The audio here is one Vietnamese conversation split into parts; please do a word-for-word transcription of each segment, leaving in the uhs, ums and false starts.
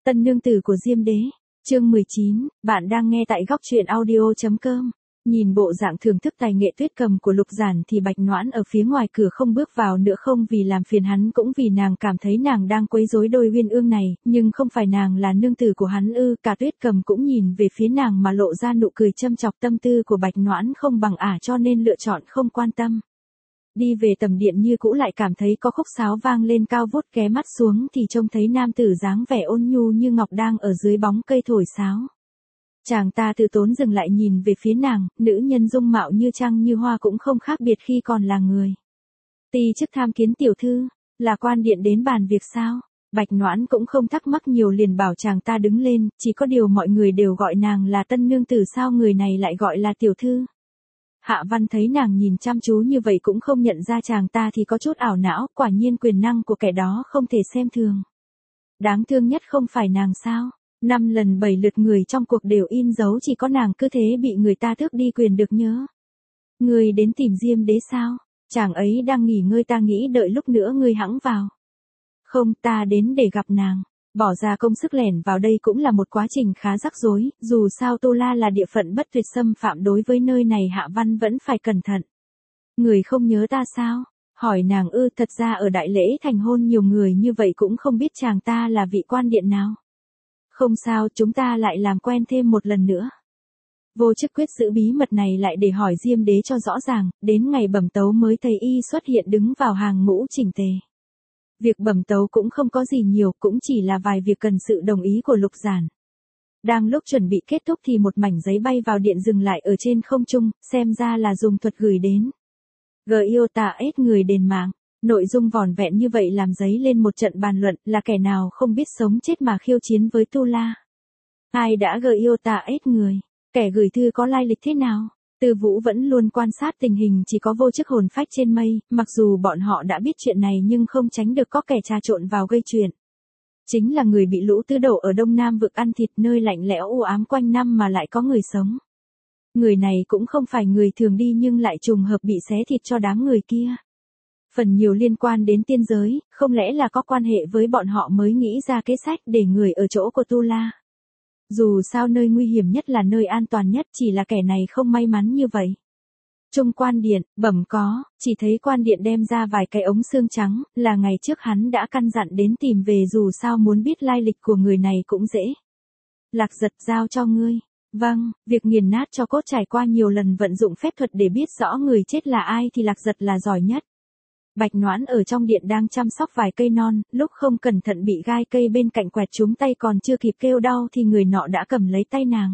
Tân nương tử của Diêm Đế, chương mười chín, bạn đang nghe tại góc truyện audio.com. Nhìn bộ dạng thưởng thức tài nghệ tuyết cầm của Lục Giản thì Bạch Noãn ở phía ngoài cửa không bước vào nữa, không vì làm phiền hắn cũng vì nàng cảm thấy nàng đang quấy rối đôi uyên ương này, nhưng không phải nàng là nương tử của hắn ư? Cả tuyết cầm cũng nhìn về phía nàng mà lộ ra nụ cười châm chọc. Tâm tư của Bạch Noãn không bằng ả cho nên lựa chọn không quan tâm. Đi về tầm điện như cũ lại cảm thấy có khúc sáo vang lên cao vút, ghé mắt xuống thì trông thấy nam tử dáng vẻ ôn nhu như ngọc đang ở dưới bóng cây thổi sáo. Chàng ta từ tốn dừng lại nhìn về phía nàng, nữ nhân dung mạo như trăng như hoa cũng không khác biệt khi còn là người. Ti chức tham kiến tiểu thư, là quan điện đến bàn việc sao? Bạch Noãn cũng không thắc mắc nhiều liền bảo chàng ta đứng lên, chỉ có điều mọi người đều gọi nàng là tân nương tử, sao người này lại gọi là tiểu thư? Hạ Văn thấy nàng nhìn chăm chú như vậy cũng không nhận ra chàng ta thì có chút ảo não, quả nhiên quyền năng của kẻ đó không thể xem thường. Đáng thương nhất không phải nàng sao? Năm lần bảy lượt người trong cuộc đều in dấu, chỉ có nàng cứ thế bị người ta tước đi quyền được nhớ. Ngươi đến tìm Diêm Đế sao? Chàng ấy đang nghỉ ngơi, ta nghĩ đợi lúc nữa ngươi hẵng vào. Không, ta đến để gặp nàng. Bỏ ra công sức lẻn vào đây cũng là một quá trình khá rắc rối, dù sao Tô La là địa phận bất tuyệt xâm phạm, đối với nơi này Hạ Văn vẫn phải cẩn thận. Người không nhớ ta sao? Hỏi nàng ư? Thật ra ở đại lễ thành hôn nhiều người như vậy cũng không biết chàng ta là vị quan điện nào. Không sao, chúng ta lại làm quen thêm một lần nữa. Vô chức quyết giữ bí mật này lại để hỏi Diêm Đế cho rõ ràng, đến ngày bẩm tấu mới thấy y xuất hiện đứng vào hàng ngũ chỉnh tề. Việc bẩm tấu cũng không có gì nhiều, cũng chỉ là vài việc cần sự đồng ý của Lục Giản. Đang lúc chuẩn bị kết thúc thì một mảnh giấy bay vào điện dừng lại ở trên không trung, xem ra là dùng thuật gửi đến. Giota ết người đền mạng. Nội dung vỏn vẹn như vậy làm dấy lên một trận bàn luận, là kẻ nào không biết sống chết mà khiêu chiến với Tu La. Ai đã Giota ết người? Kẻ gửi thư có lai lịch thế nào? Tư Vũ vẫn luôn quan sát tình hình, chỉ có vô chức hồn phách trên mây, mặc dù bọn họ đã biết chuyện này nhưng không tránh được có kẻ trà trộn vào gây chuyện. Chính là người bị lũ tứ đổ ở Đông Nam vực ăn thịt, nơi lạnh lẽo u ám quanh năm mà lại có người sống. Người này cũng không phải người thường đi nhưng lại trùng hợp bị xé thịt cho đám người kia. Phần nhiều liên quan đến tiên giới, không lẽ là có quan hệ với bọn họ mới nghĩ ra kế sách để người ở chỗ của Tu La. Dù sao nơi nguy hiểm nhất là nơi an toàn nhất, chỉ là kẻ này không may mắn như vậy. Trung quan điện, bẩm có, chỉ thấy quan điện đem ra vài cái ống xương trắng, là ngày trước hắn đã căn dặn đến tìm về, dù sao muốn biết lai lịch của người này cũng dễ. Lạc Giật giao cho ngươi. Vâng, việc nghiền nát cho cốt trải qua nhiều lần vận dụng phép thuật để biết rõ người chết là ai thì Lạc Giật là giỏi nhất. Bạch Noãn ở trong điện đang chăm sóc vài cây non, lúc không cẩn thận bị gai cây bên cạnh quẹt trúng tay, còn chưa kịp kêu đau thì người nọ đã cầm lấy tay nàng.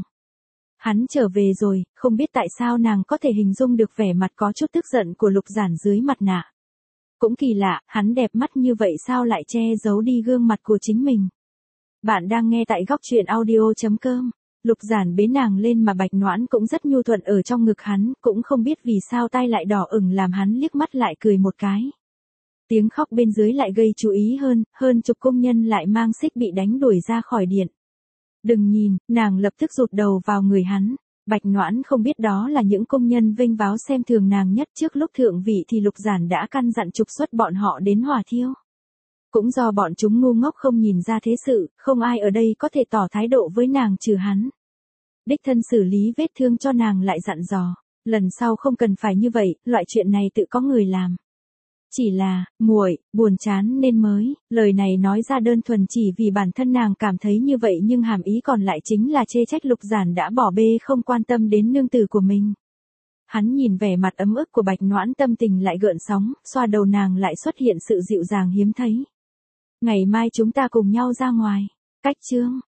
Hắn trở về rồi, không biết tại sao nàng có thể hình dung được vẻ mặt có chút tức giận của Lục Giản dưới mặt nạ. Cũng kỳ lạ, hắn đẹp mắt như vậy sao lại che giấu đi gương mặt của chính mình. Bạn đang nghe tại góc truyện audio.com. Lục Giản bế nàng lên mà Bạch Noãn cũng rất nhu thuận ở trong ngực hắn, cũng không biết vì sao tay lại đỏ ửng, làm hắn liếc mắt lại cười một cái. Tiếng khóc bên dưới lại gây chú ý hơn, hơn chục công nhân lại mang xích bị đánh đuổi ra khỏi điện. Đừng nhìn, nàng lập tức rụt đầu vào người hắn. Bạch Noãn không biết đó là những công nhân vênh váo xem thường nàng nhất. Trước lúc thượng vị thì Lục Giản đã căn dặn trục xuất bọn họ đến hỏa thiêu. Cũng do bọn chúng ngu ngốc không nhìn ra thế sự, không ai ở đây có thể tỏ thái độ với nàng trừ hắn. Đích thân xử lý vết thương cho nàng, lại dặn dò, lần sau không cần phải như vậy, loại chuyện này tự có người làm. Chỉ là, muội, buồn chán nên mới, lời này nói ra đơn thuần chỉ vì bản thân nàng cảm thấy như vậy, nhưng hàm ý còn lại chính là chê trách Lục Giản đã bỏ bê không quan tâm đến nương tử của mình. Hắn nhìn vẻ mặt ấm ức của Bạch Noãn, tâm tình lại gợn sóng, xoa đầu nàng lại xuất hiện sự dịu dàng hiếm thấy. Ngày mai chúng ta cùng nhau ra ngoài. Cách chương.